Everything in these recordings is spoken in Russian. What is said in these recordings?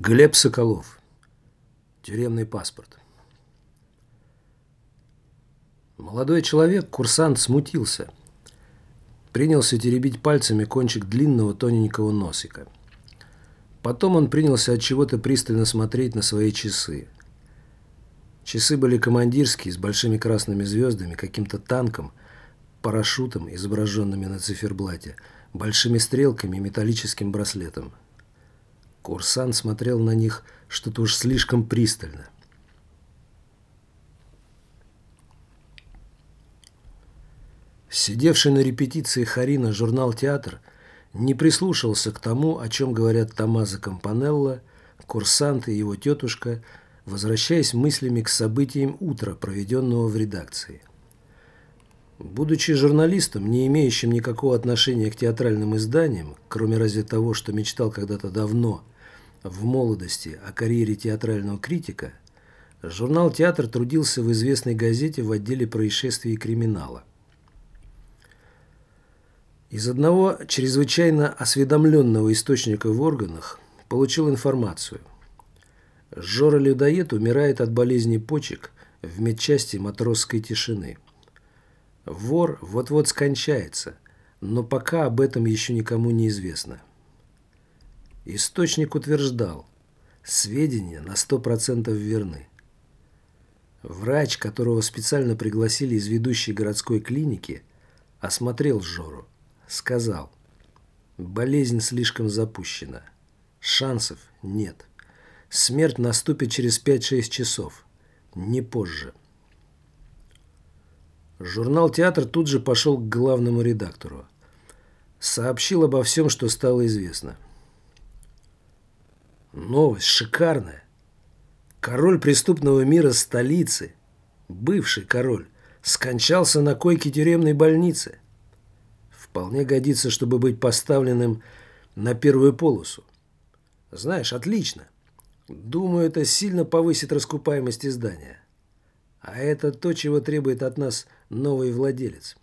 Глеб Соколов. Тюремный паспорт. Молодой человек, курсант, смутился. Принялся теребить пальцами кончик длинного тоненького носика. Потом он принялся от чего-то пристально смотреть на свои часы. Часы были командирские, с большими красными звездами, каким-то танком, парашютом, изображенными на циферблате, большими стрелками и металлическим браслетом. Курсант смотрел на них что-то уж слишком пристально. Сидевший на репетиции Харина журнал «Театр» не прислушивался к тому, о чем говорят Томмазо Кампанелло, курсант и его тетушка, возвращаясь мыслями к событиям утра, проведенного в редакции. Будучи журналистом, не имеющим никакого отношения к театральным изданиям, кроме разве того, что мечтал когда-то давно, в молодости, о карьере театрального критика, журнал «Театр» трудился в известной газете в отделе происшествий и криминала. Из одного чрезвычайно осведомленного источника в органах получил информацию. Жора-людоед умирает от болезни почек в медчасти матросской тишины. Вор вот-вот скончается, но пока об этом еще никому не известно. Источник утверждал, сведения на 100% верны. Врач, которого специально пригласили из ведущей городской клиники, осмотрел Жору. Сказал, болезнь слишком запущена. Шансов нет. Смерть наступит через 5-6 часов. Не позже. Журнал «Театр» тут же пошел к главному редактору. Сообщил обо всем, что стало известно. Новость шикарная. Король преступного мира столицы, бывший король, скончался на койке тюремной больницы. Вполне годится, чтобы быть поставленным на первую полосу. Знаешь, отлично. Думаю, это сильно повысит раскупаемость издания. А это то, чего требует от нас новый владелец.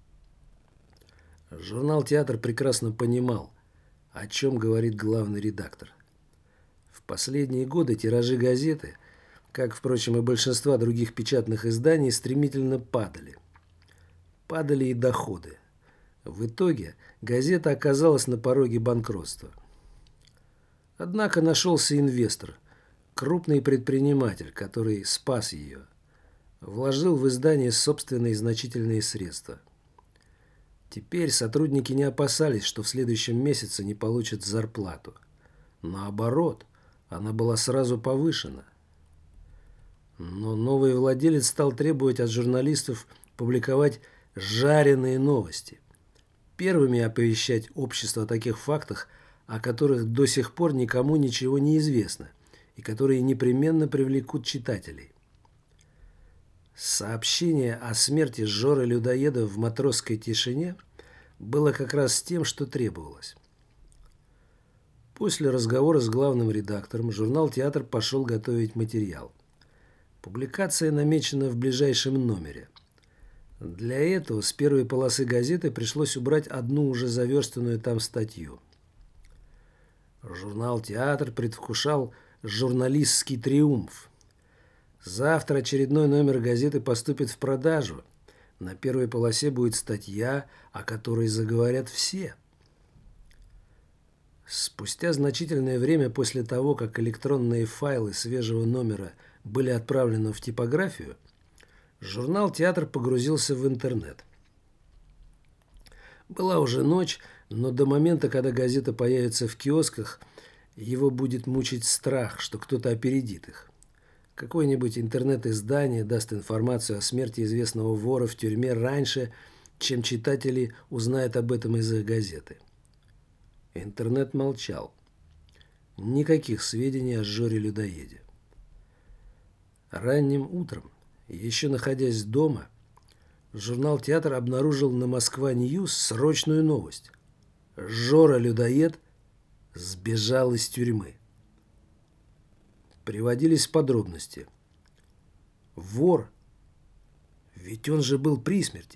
Журнал «Театр» прекрасно понимал, о чем говорит главный редактор. В последние годы тиражи газеты, как, впрочем, и большинства других печатных изданий, стремительно падали. Падали и доходы. В итоге газета оказалась на пороге банкротства. Однако нашелся инвестор, крупный предприниматель, который спас ее, вложил в издание собственные значительные средства. Теперь сотрудники не опасались, что в следующем месяце не получат зарплату. Наоборот, она была сразу повышена. Но новый владелец стал требовать от журналистов публиковать жареные новости. Первыми оповещать общество о таких фактах, о которых до сих пор никому ничего не известно, и которые непременно привлекут читателей. Сообщение о смерти Жоры-людоеда в матросской тишине было как раз тем, что требовалось. После разговора с главным редактором журнал «Театр» пошел готовить материал. Публикация намечена в ближайшем номере. Для этого с первой полосы газеты пришлось убрать одну уже заверстанную там статью. Журнал «Театр» предвкушал журналистский триумф. Завтра очередной номер газеты поступит в продажу. На первой полосе будет статья, о которой заговорят все. Спустя значительное время после того, как электронные файлы свежего номера были отправлены в типографию, журнал «Театр» погрузился в интернет. Была уже ночь, но до момента, когда газета появится в киосках, его будет мучить страх, что кто-то опередит их. Какое-нибудь интернет-издание даст информацию о смерти известного вора в тюрьме раньше, чем читатели узнают об этом из их газеты. Интернет молчал. Никаких сведений о Жоре-людоеде. Ранним утром, еще находясь дома, журнал «Театр» обнаружил на Москва-Ньюс срочную новость. Жора-людоед сбежал из тюрьмы. Приводились подробности. Вор, ведь он же был при смерти,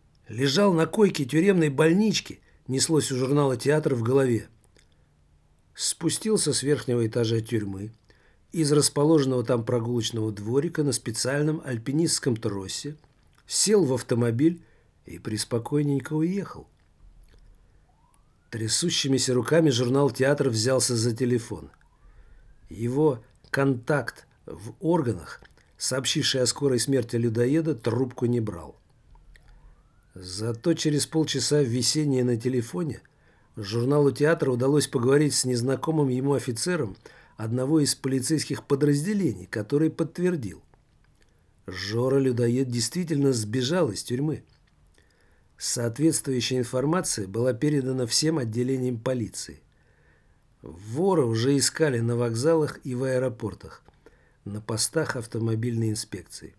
лежал на койке тюремной больнички, неслось у журнала «Театр» в голове. спустился с верхнего этажа тюрьмы, из расположенного там прогулочного дворика на специальном альпинистском тросе, сел в автомобиль и преспокойненько уехал. Трясущимися руками журнал «Театр» взялся за телефон. Его контакт в органах, сообщивший о скорой смерти людоеда, трубку не брал. Зато через полчаса висения на телефоне журналу «Театр» удалось поговорить с незнакомым ему офицером одного из полицейских подразделений, который подтвердил: Жора-людоед действительно сбежал из тюрьмы. Соответствующая информация была передана всем отделениям полиции. Вора уже искали на вокзалах и в аэропортах, на постах автомобильной инспекции.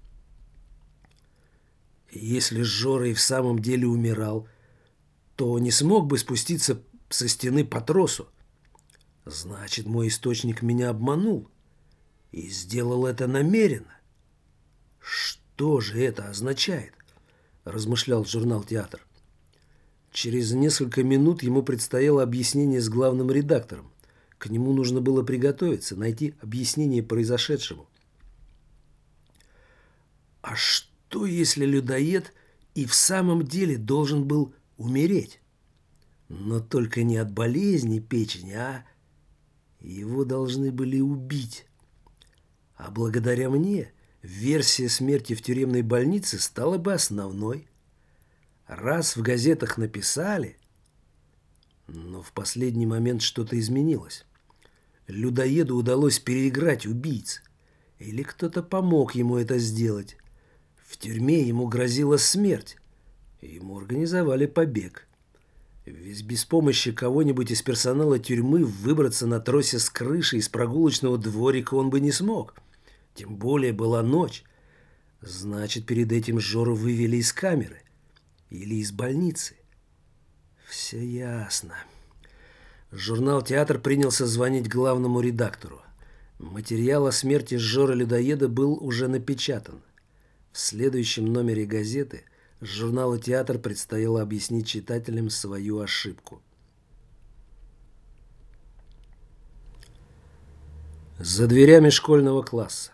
Если Жора и в самом деле умирал, то не смог бы спуститься со стены по тросу. Значит, мой источник меня обманул и сделал это намеренно. Что же это означает? Размышлял журнал «Театр». Через несколько минут ему предстояло объяснение с главным редактором. К нему нужно было приготовиться, найти объяснение произошедшему. А что, если людоед и в самом деле должен был умереть? Но только не от болезни печени, а его должны были убить. А благодаря мне версия смерти в тюремной больнице стала бы основной. Раз в газетах написали, но в последний момент что-то изменилось. Людоеду удалось переиграть убийц. Или кто-то помог ему это сделать. В тюрьме ему грозила смерть. Ему организовали побег. Ведь без помощи кого-нибудь из персонала тюрьмы выбраться на тросе с крыши из прогулочного дворика он бы не смог. Тем более была ночь. Значит, перед этим Жору вывели из камеры. Или из больницы. Все ясно. Журнал «Театр» принялся звонить главному редактору. Материал о смерти Жоры-людоеда был уже напечатан. В следующем номере газеты журналу «Театр» предстояло объяснить читателям свою ошибку. За дверями школьного класса.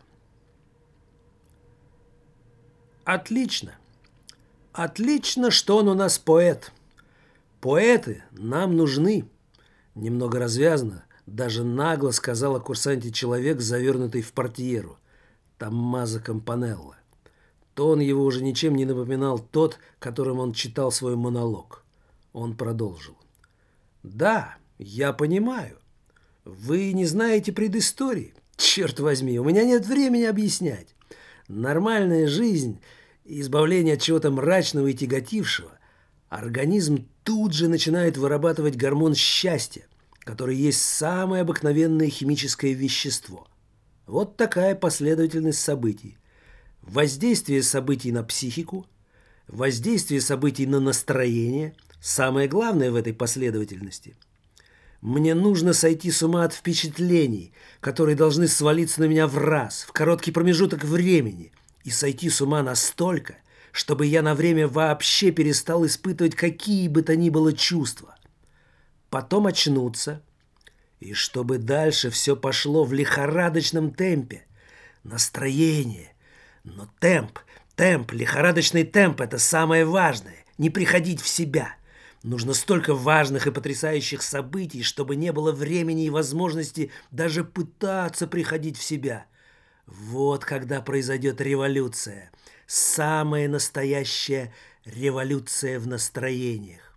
Отлично. Отлично, что он у нас поэт. Поэты нам нужны. Немного развязно, даже нагло сказал о курсанте человек, завернутый в портьеру. Томмазо Кампанелло. Тон его уже ничем не напоминал тот, которым он читал свой монолог. Он продолжил. «Да, я понимаю. Вы не знаете предыстории. Черт возьми, у меня нет времени объяснять. Нормальная жизнь, избавление от чего-то мрачного и тяготившего. Организм тут же начинает вырабатывать гормон счастья, который есть самое обыкновенное химическое вещество. Вот такая последовательность событий. Воздействие событий на психику, воздействие событий на настроение – самое главное в этой последовательности. Мне нужно сойти с ума от впечатлений, которые должны свалиться на меня в раз, в короткий промежуток времени, и сойти с ума настолько, чтобы я на время вообще перестал испытывать какие бы то ни было чувства. Потом очнуться, и чтобы дальше все пошло в лихорадочном темпе. Настроение. Но темп, лихорадочный темп – это самое важное. Не приходить в себя. Нужно столько важных и потрясающих событий, чтобы не было времени и возможности даже пытаться приходить в себя. Вот когда произойдет революция. Самая настоящая революция в настроениях.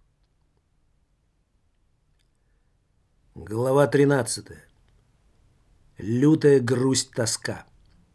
Глава 13. Лютая грусть-тоска.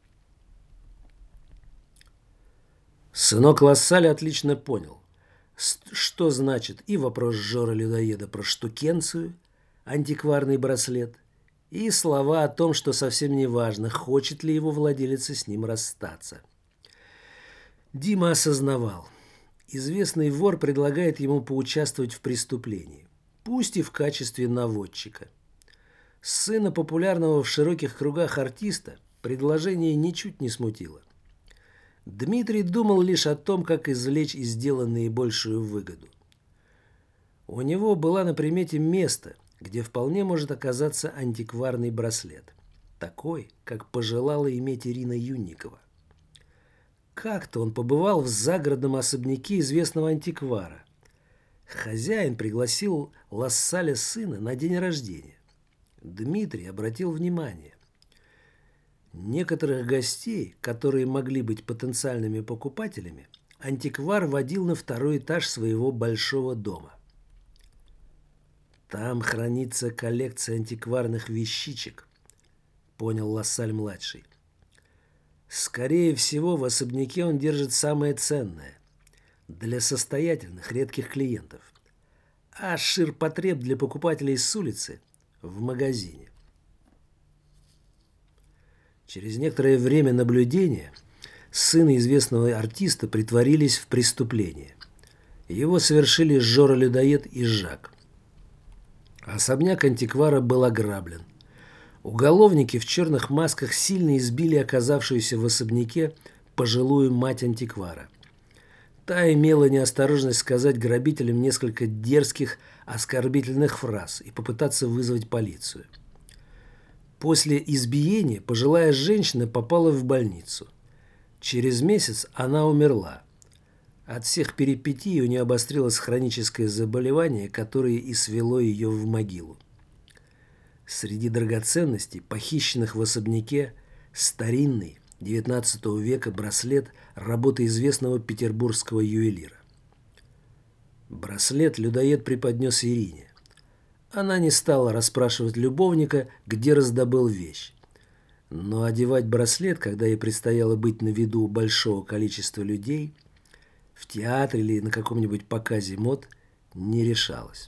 Сынок Лассаль отлично понял, что значит и вопрос Жора-людоеда про штукенцию, антикварный браслет, и слова о том, что совсем не важно, хочет ли его владелец с ним расстаться. Дима осознавал, известный вор предлагает ему поучаствовать в преступлении, пусть и в качестве наводчика. Сына популярного в широких кругах артиста предложение ничуть не смутило. Дмитрий думал лишь о том, как извлечь из дела наибольшую выгоду. У него была на примете место, где вполне может оказаться антикварный браслет, такой, как пожелала иметь Ирина Юнникова. Как-то он побывал в загородном особняке известного антиквара. Хозяин пригласил Лассаля сына на день рождения. Дмитрий обратил внимание. Некоторых гостей, которые могли быть потенциальными покупателями, антиквар водил на второй этаж своего большого дома. «Там хранится коллекция антикварных вещичек», — понял Лассаль-младший. «Скорее всего, в особняке он держит самое ценное для состоятельных редких клиентов, а ширпотреб для покупателей с улицы в магазине». Через некоторое время наблюдения сыны известного артиста притворились в преступление. Его совершили Жора-людоед и Жак. Особняк антиквара был ограблен. Уголовники в черных масках сильно избили оказавшуюся в особняке пожилую мать антиквара. Та имела неосторожность сказать грабителям несколько дерзких, оскорбительных фраз и попытаться вызвать полицию. После избиения пожилая женщина попала в больницу. Через месяц она умерла. От всех перипетий у нее обострилось хроническое заболевание, которое и свело ее в могилу. Среди драгоценностей, похищенных в особняке, старинный XIX века браслет работы известного петербургского ювелира. Браслет людоед преподнес Ирине. Она не стала расспрашивать любовника, где раздобыл вещь. Но одевать браслет, когда ей предстояло быть на виду у большого количества людей, в театре или на каком-нибудь показе мод, не решалась.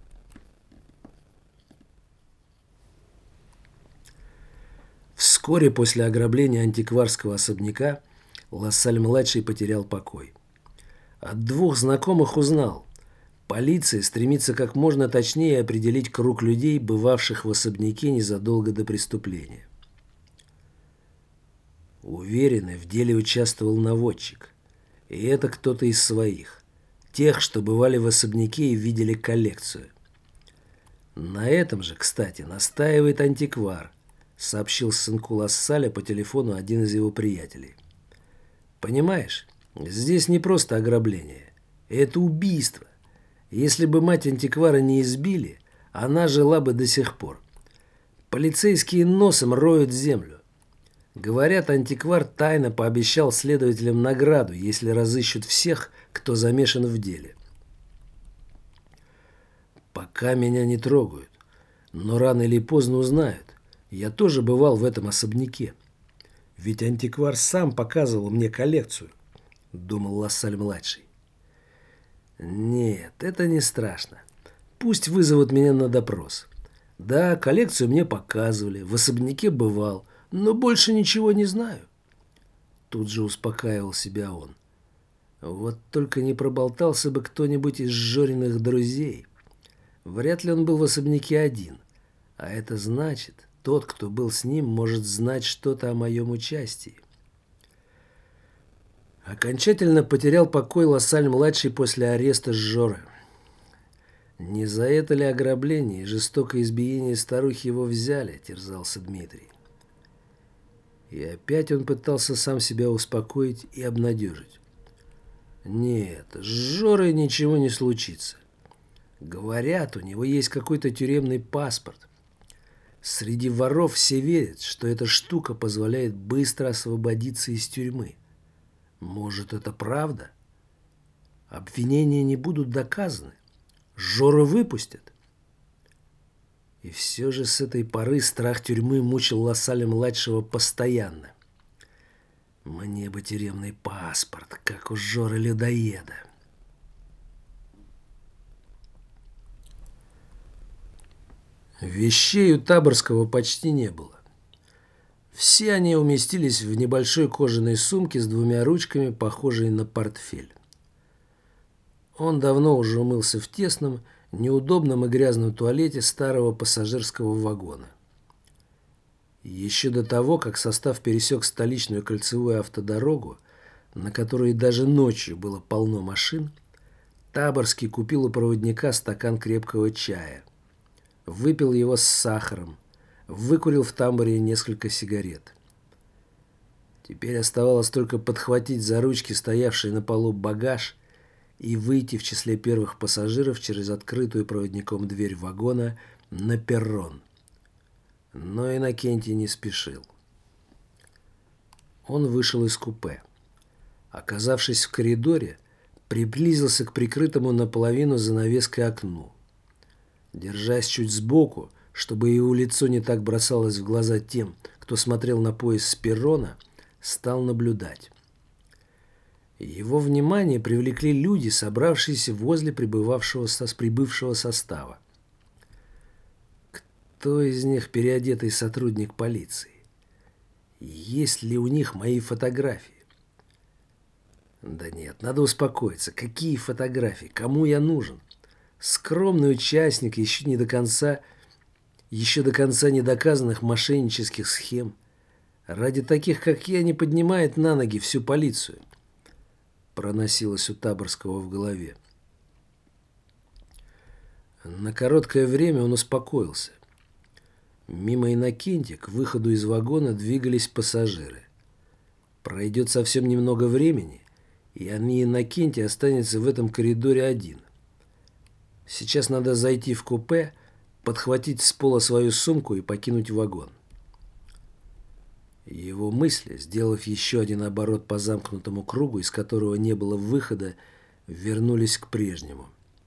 Вскоре после ограбления антикварского особняка Лассаль-младший потерял покой. От двух знакомых узнал: полиция стремится как можно точнее определить круг людей, бывавших в особняке незадолго до преступления. Уверены, в деле участвовал наводчик. И это кто-то из своих. Тех, что бывали в особняке и видели коллекцию. На этом же, кстати, настаивает антиквар, сообщил сынку Лассаля по телефону один из его приятелей. Понимаешь, здесь не просто ограбление. Это убийство. Если бы мать антиквара не избили, она жила бы до сих пор. Полицейские носом роют землю. Говорят, антиквар тайно пообещал следователям награду, если разыщут всех, кто замешан в деле. Пока меня не трогают, но рано или поздно узнают. Я тоже бывал в этом особняке. Ведь антиквар сам показывал мне коллекцию, думал Лассаль-младший. Нет, это не страшно. Пусть вызовут меня на допрос. Да, коллекцию мне показывали, в особняке бывал, но больше ничего не знаю. Тут же успокаивал себя он. Вот только не проболтался бы кто-нибудь из Жориных друзей. Вряд ли он был в особняке один. А это значит, тот, кто был с ним, может знать что-то о моем участии. Окончательно потерял покой Лассаль-младший после ареста Жоры. Не за это ли ограбление и жестокое избиение старухи его взяли, терзался Дмитрий. И опять он пытался сам себя успокоить и обнадежить. Нет, с Жорой ничего не случится. Говорят, у него есть какой-то тюремный паспорт. Среди воров все верят, что эта штука позволяет быстро освободиться из тюрьмы. Может, это правда? Обвинения не будут доказаны. Жору выпустят. И все же с этой поры страх тюрьмы мучил Лассаля-младшего постоянно. Мне бы тюремный паспорт, как у Жоры-людоеда. Вещей у Таборского почти не было. Все они уместились в небольшой кожаной сумке с двумя ручками, похожей на портфель. Он давно уже умылся в тесном, неудобном и грязном туалете старого пассажирского вагона. Еще до того, как состав пересек столичную кольцевую автодорогу, на которой даже ночью было полно машин, Таборский купил у проводника стакан крепкого чая. выпил его с сахаром, выкурил в тамбуре несколько сигарет. Теперь оставалось только подхватить за ручки стоявший на полу багаж и выйти в числе первых пассажиров через открытую проводником дверь вагона на перрон. Но Иннокентий не спешил. Он вышел из купе. Оказавшись в коридоре, приблизился к прикрытому наполовину занавеской окну. Держась чуть сбоку, чтобы его лицо не так бросалось в глаза тем, кто смотрел на поезд с перрона, стал наблюдать. Его внимание привлекли люди, собравшиеся возле прибывшего состава. Кто из них переодетый сотрудник полиции? Есть ли у них мои фотографии? Да нет, надо успокоиться. Какие фотографии? Кому я нужен? Скромный участник еще до конца недоказанных мошеннических схем. Ради таких, как я, не поднимает на ноги всю полицию. Проносилось у Таборского в голове. На короткое время он успокоился. Мимо Иннокентия к выходу из вагона двигались пассажиры. Пройдет совсем немного времени, и Иннокентий останется в этом коридоре один. Сейчас надо зайти в купе, подхватить с пола свою сумку и покинуть вагон. Его мысли, сделав еще один оборот по замкнутому кругу, из которого не было выхода, вернулись к прежнему.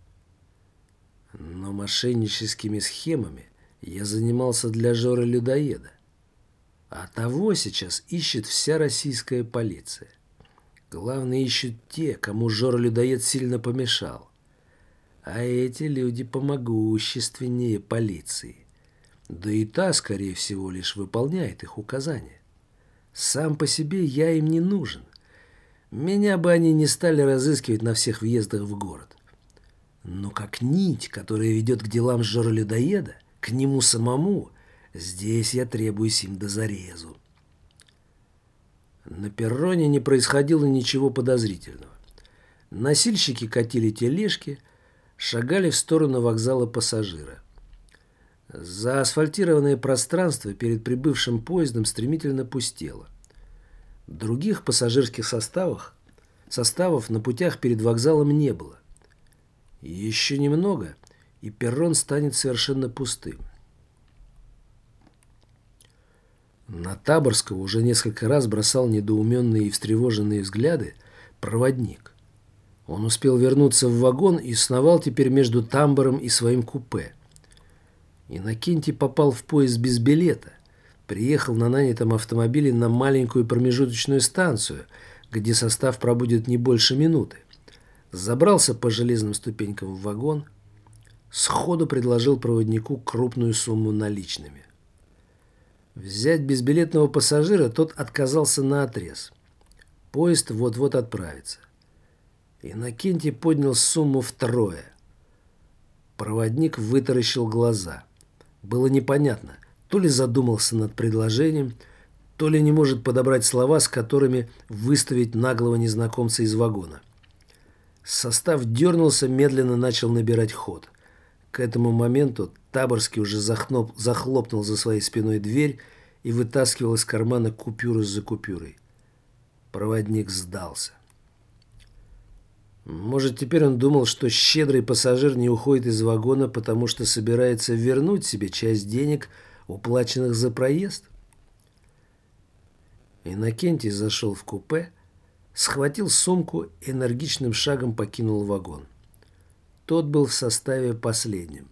Но мошенническими схемами я занимался для Жоры-людоеда. А того сейчас ищет вся российская полиция. Главное, ищут те, кому Жора-людоед сильно помешал. А эти люди помогущественнее полиции. Да и та, скорее всего, лишь выполняет их указания. Сам по себе я им не нужен. Меня бы они не стали разыскивать на всех въездах в город. Но как нить, которая ведет к делам Жора-людоеда, к нему самому, здесь я требуюсь им до зарезу. На перроне не происходило ничего подозрительного. Носильщики катили тележки, шагали в сторону вокзала пассажира. Заасфальтированное пространство перед прибывшим поездом стремительно пустело. Других пассажирских составов на путях перед вокзалом не было. Еще немного, и перрон станет совершенно пустым. На Таборского уже несколько раз бросал недоуменные и встревоженные взгляды проводник. Он успел вернуться в вагон и сновал теперь между тамбуром и своим купе. Иннокентий попал в поезд без билета, приехал на нанятом автомобиле на маленькую промежуточную станцию, где состав пробудет не больше минуты. Забрался по железным ступенькам в вагон, сходу предложил проводнику крупную сумму наличными. Взять безбилетного пассажира тот отказался наотрез. Поезд вот-вот отправится. Иннокентий поднял сумму втрое. Проводник вытаращил глаза. Было непонятно, то ли задумался над предложением, то ли не может подобрать слова, с которыми выставить наглого незнакомца из вагона. Состав дернулся, медленно начал набирать ход. К этому моменту Таборский уже захлопнул за своей спиной дверь и вытаскивал из кармана купюру за купюрой. Проводник сдался. Может, теперь он думал, что щедрый пассажир не уходит из вагона, потому что собирается вернуть себе часть денег, уплаченных за проезд? Иннокентий зашел в купе, схватил сумку и энергичным шагом покинул вагон. Тот был в составе последним.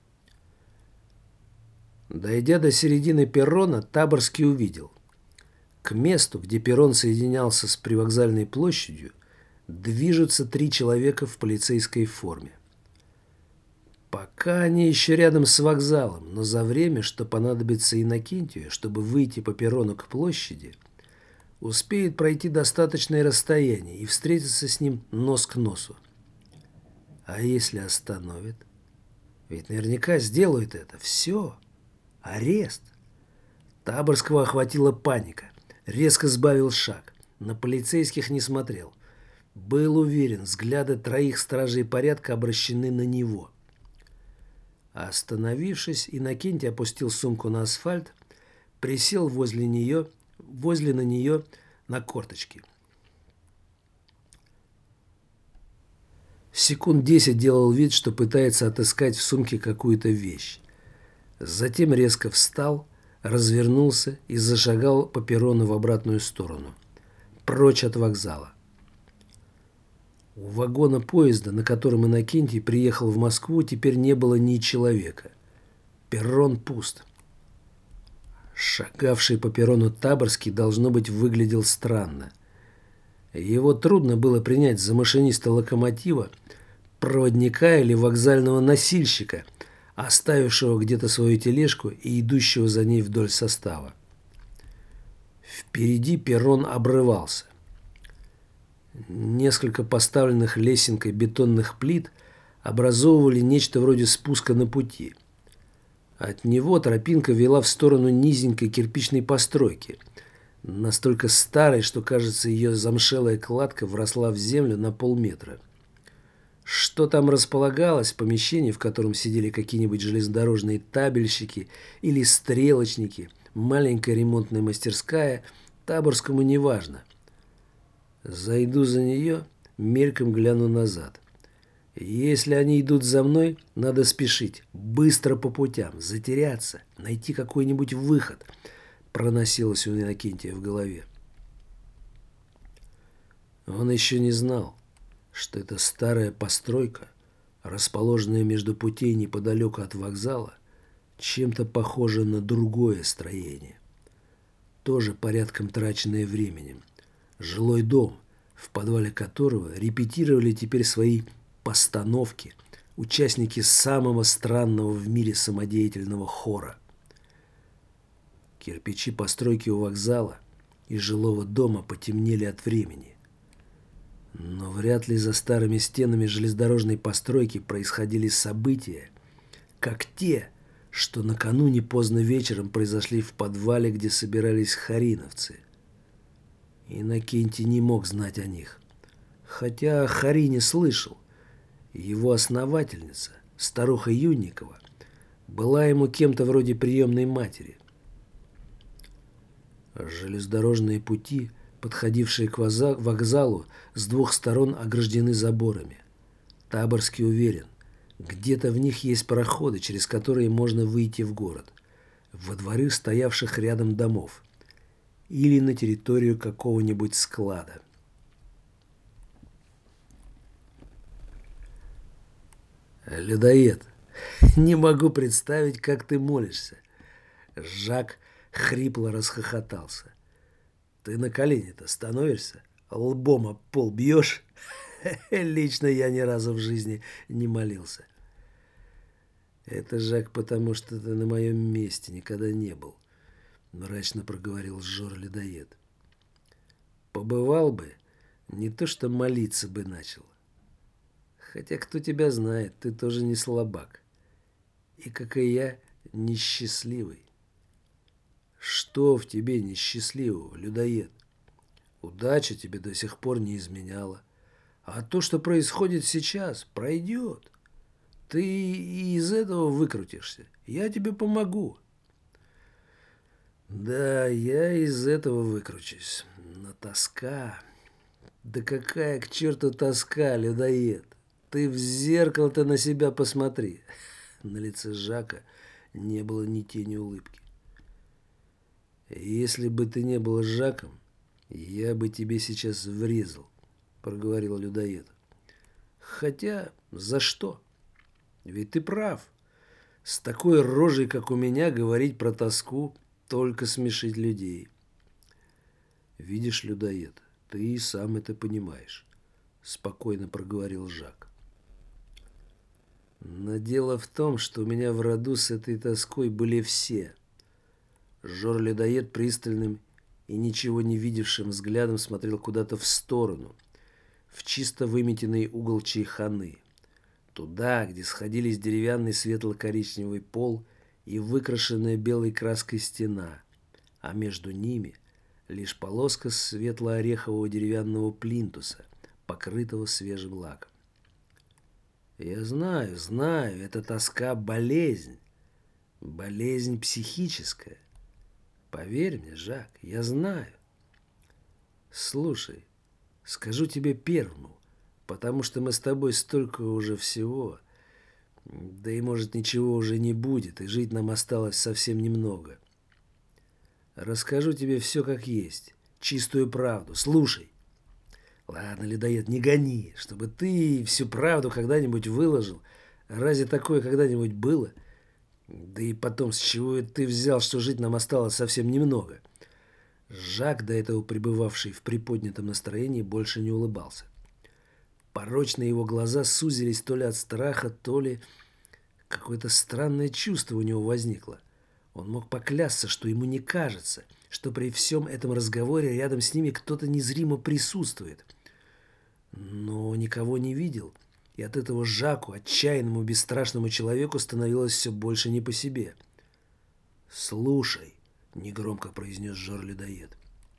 Дойдя до середины перрона, Таборский увидел. К месту, где перрон соединялся с привокзальной площадью, движутся 3 человека в полицейской форме. Пока они еще рядом с вокзалом, но за время, что понадобится Иннокентию, чтобы выйти по перрону к площади, успеют пройти достаточное расстояние и встретиться с ним нос к носу. А если остановят? Ведь наверняка сделают это. Все. Арест. Таборского охватила паника. Резко сбавил шаг. На полицейских не смотрел. Был уверен, взгляды 3 стражей порядка обращены на него. Остановившись, Иннокентий опустил сумку на асфальт, присел возле на нее на корточки. Секунд 10 делал вид, что пытается отыскать в сумке какую-то вещь. Затем резко встал, развернулся и зашагал по перрону в обратную сторону, прочь от вокзала. У вагона поезда, на котором Иннокентий приехал в Москву, теперь не было ни человека. Перрон пуст. Шагавший по перрону Таборский, должно быть, выглядел странно. Его трудно было принять за машиниста локомотива, проводника или вокзального носильщика, оставившего где-то свою тележку и идущего за ней вдоль состава. Впереди перрон обрывался. Несколько поставленных лесенкой бетонных плит образовывали нечто вроде спуска на пути. От него тропинка вела в сторону низенькой кирпичной постройки, настолько старой, что, кажется, ее замшелая кладка вросла в землю на полметра. Что там располагалось, помещение, в котором сидели какие-нибудь железнодорожные табельщики или стрелочники, маленькая ремонтная мастерская, Таборскому неважно. Зайду за нее, мельком гляну назад. Если они идут за мной, надо спешить, быстро по путям, затеряться, найти какой-нибудь выход, проносилось у Иннокентия в голове. Он еще не знал, что эта старая постройка, расположенная между путей неподалеку от вокзала, чем-то похожа на другое строение, тоже порядком траченное временем. Жилой дом, в подвале которого репетировали теперь свои постановки участники самого странного в мире самодеятельного хора. Кирпичи постройки у вокзала и жилого дома потемнели от времени. Но вряд ли за старыми стенами железнодорожной постройки происходили события, как те, что накануне поздно вечером произошли в подвале, где собирались хариновцы. Иннокентий не мог знать о них. Хотя о Харине слышал. Его основательница, старуха Юнникова, была ему кем-то вроде приемной матери. Железнодорожные пути, подходившие к вокзалу, с двух сторон ограждены заборами. Таборский уверен, где-то в них есть проходы, через которые можно выйти в город, во дворы стоявших рядом домов или на территорию какого-нибудь склада. «Людоед, не могу представить, как ты молишься». Жак хрипло расхохотался. «Ты на колени-то становишься? Лбом об пол бьешь?» «Лично я ни разу в жизни не молился». «Это, Жак, потому что ты на моем месте никогда не был», — мрачно проговорил Жор-людоед. «Побывал бы, не то что молиться бы начал. Хотя кто тебя знает, ты тоже не слабак. И, как и я, несчастливый». «Что в тебе несчастливого, людоед? Удача тебе до сих пор не изменяла. А то, что происходит сейчас, пройдет. Ты и из этого выкрутишься. Я тебе помогу». «Да, я из этого выкручусь. Но тоска... Да какая к черту тоска, людоед? Ты в зеркало-то на себя посмотри». На лице Жака не было ни тени улыбки. «Если бы ты не был Жаком, я бы тебе сейчас врезал», — проговорил людоед. «Хотя за что? Ведь ты прав. С такой рожей, как у меня, говорить про тоску — только смешить людей». «Видишь, людоед, ты и сам это понимаешь», — спокойно проговорил Жак. «Но дело в том, что у меня в роду с этой тоской были все». Жор-людоед пристальным и ничего не видевшим взглядом смотрел куда-то в сторону, в чисто выметенный угол чайханы, туда, где сходились деревянный светло-коричневый пол и выкрашенная белой краской стена, а между ними лишь полоска светло-орехового деревянного плинтуса, покрытого свежим лаком. Я знаю, знаю, эта тоска – болезнь. Болезнь психическая. Поверь мне, Жак, я знаю. Слушай, скажу тебе первому, потому что мы с тобой столько уже всего. Да и может ничего уже не будет, и жить нам осталось совсем немного. Расскажу тебе все как есть, чистую правду. Слушай. Ладно, людоед, не гони, чтобы ты всю правду когда-нибудь выложил. Разве такое когда-нибудь было? Да и потом, с чего ты взял, что жить нам осталось совсем немного? Жак, до этого пребывавший в приподнятом настроении, больше не улыбался. Порочные его глаза сузились то ли от страха, то ли какое-то странное чувство у него возникло. Он мог поклясться, что ему не кажется, что при всем этом разговоре рядом с ними кто-то незримо присутствует. Но никого не видел, и от этого Жаку, отчаянному бесстрашному человеку, становилось все больше не по себе. «Слушай», — негромко произнес Жор-людоед.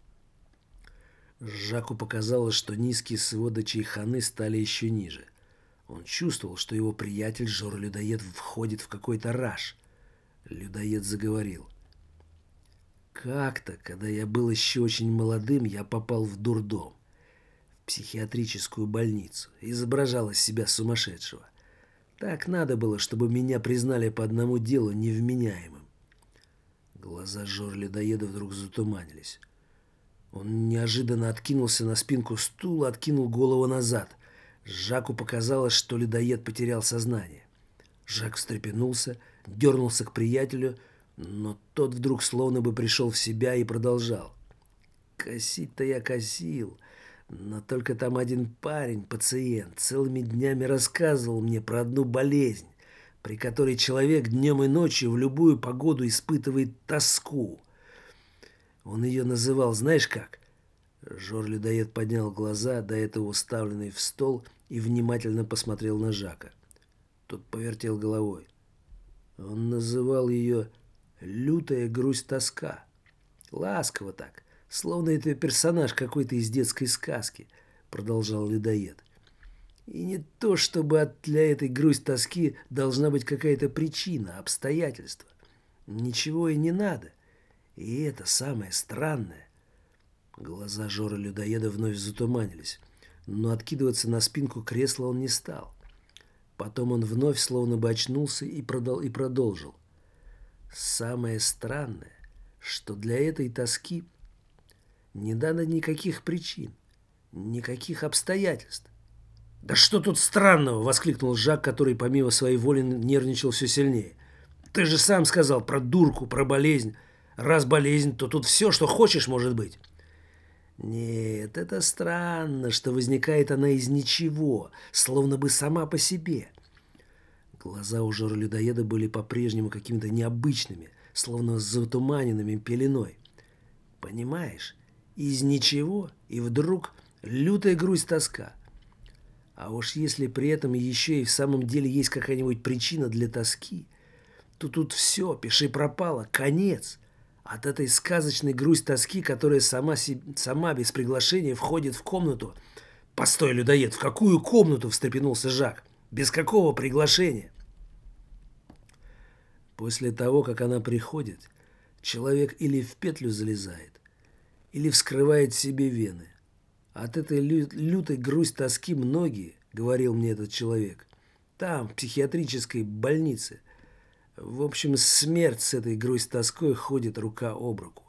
Жаку показалось, что низкие своды чайханы стали еще ниже. Он чувствовал, что его приятель Жор-людоед входит в какой-то раж. Людоед заговорил. «Как-то, когда я был еще очень молодым, я попал в дурдом, в психиатрическую больницу, изображал из себя сумасшедшего. Так надо было, чтобы меня признали по одному делу невменяемым». Глаза Жор-людоеда вдруг затуманились. Он неожиданно откинулся на спинку стула, откинул голову назад. Жаку показалось, что людоед потерял сознание. Жак встрепенулся, дернулся к приятелю, но тот вдруг словно бы пришел в себя и продолжал. «Косить-то я косил, но только там один парень, пациент, целыми днями рассказывал мне про одну болезнь, при которой человек днем и ночью в любую погоду испытывает тоску. Он ее называл, знаешь как?» Жор-людоед поднял глаза, до этого уставленные в стол, и внимательно посмотрел на Жака. Тот повертел головой. Он называл ее «лютая грусть-тоска». Ласково так, словно это персонаж какой-то из детской сказки, продолжал людоед. И не то, чтобы для этой грусть-тоски должна быть какая-то причина, обстоятельство. Ничего и не надо. И это самое странное. Глаза Жора-людоеда вновь затуманились, но откидываться на спинку кресла он не стал. Потом он вновь словно бы очнулся и продолжил. Самое странное, что для этой тоски не дано никаких причин, никаких обстоятельств. «Да что тут странного?» — воскликнул Жак, который помимо своей воли нервничал все сильнее. «Ты же сам сказал про дурку, про болезнь. Раз болезнь, то тут все, что хочешь, может быть». «Нет, это странно, что возникает она из ничего, словно бы сама по себе». Глаза у Жора-людоеда были по-прежнему какими-то необычными, словно затуманенными пеленой. «Понимаешь, из ничего и вдруг лютая грусть-тоска. А уж если при этом еще и в самом деле есть какая-нибудь причина для тоски, то тут все, пиши пропало, конец. От этой сказочной грусть-тоски, которая сама без приглашения входит в комнату». «Постой, людоед, в какую комнату?» — встрепенулся Жак. «Без какого приглашения?» «После того, как она приходит, человек или в петлю залезает, или вскрывает себе вены. От этой лютой грусть-тоски многие, — говорил мне этот человек, — там, в психиатрической больнице. В общем, смерть с этой грусть-тоской ходит рука об руку.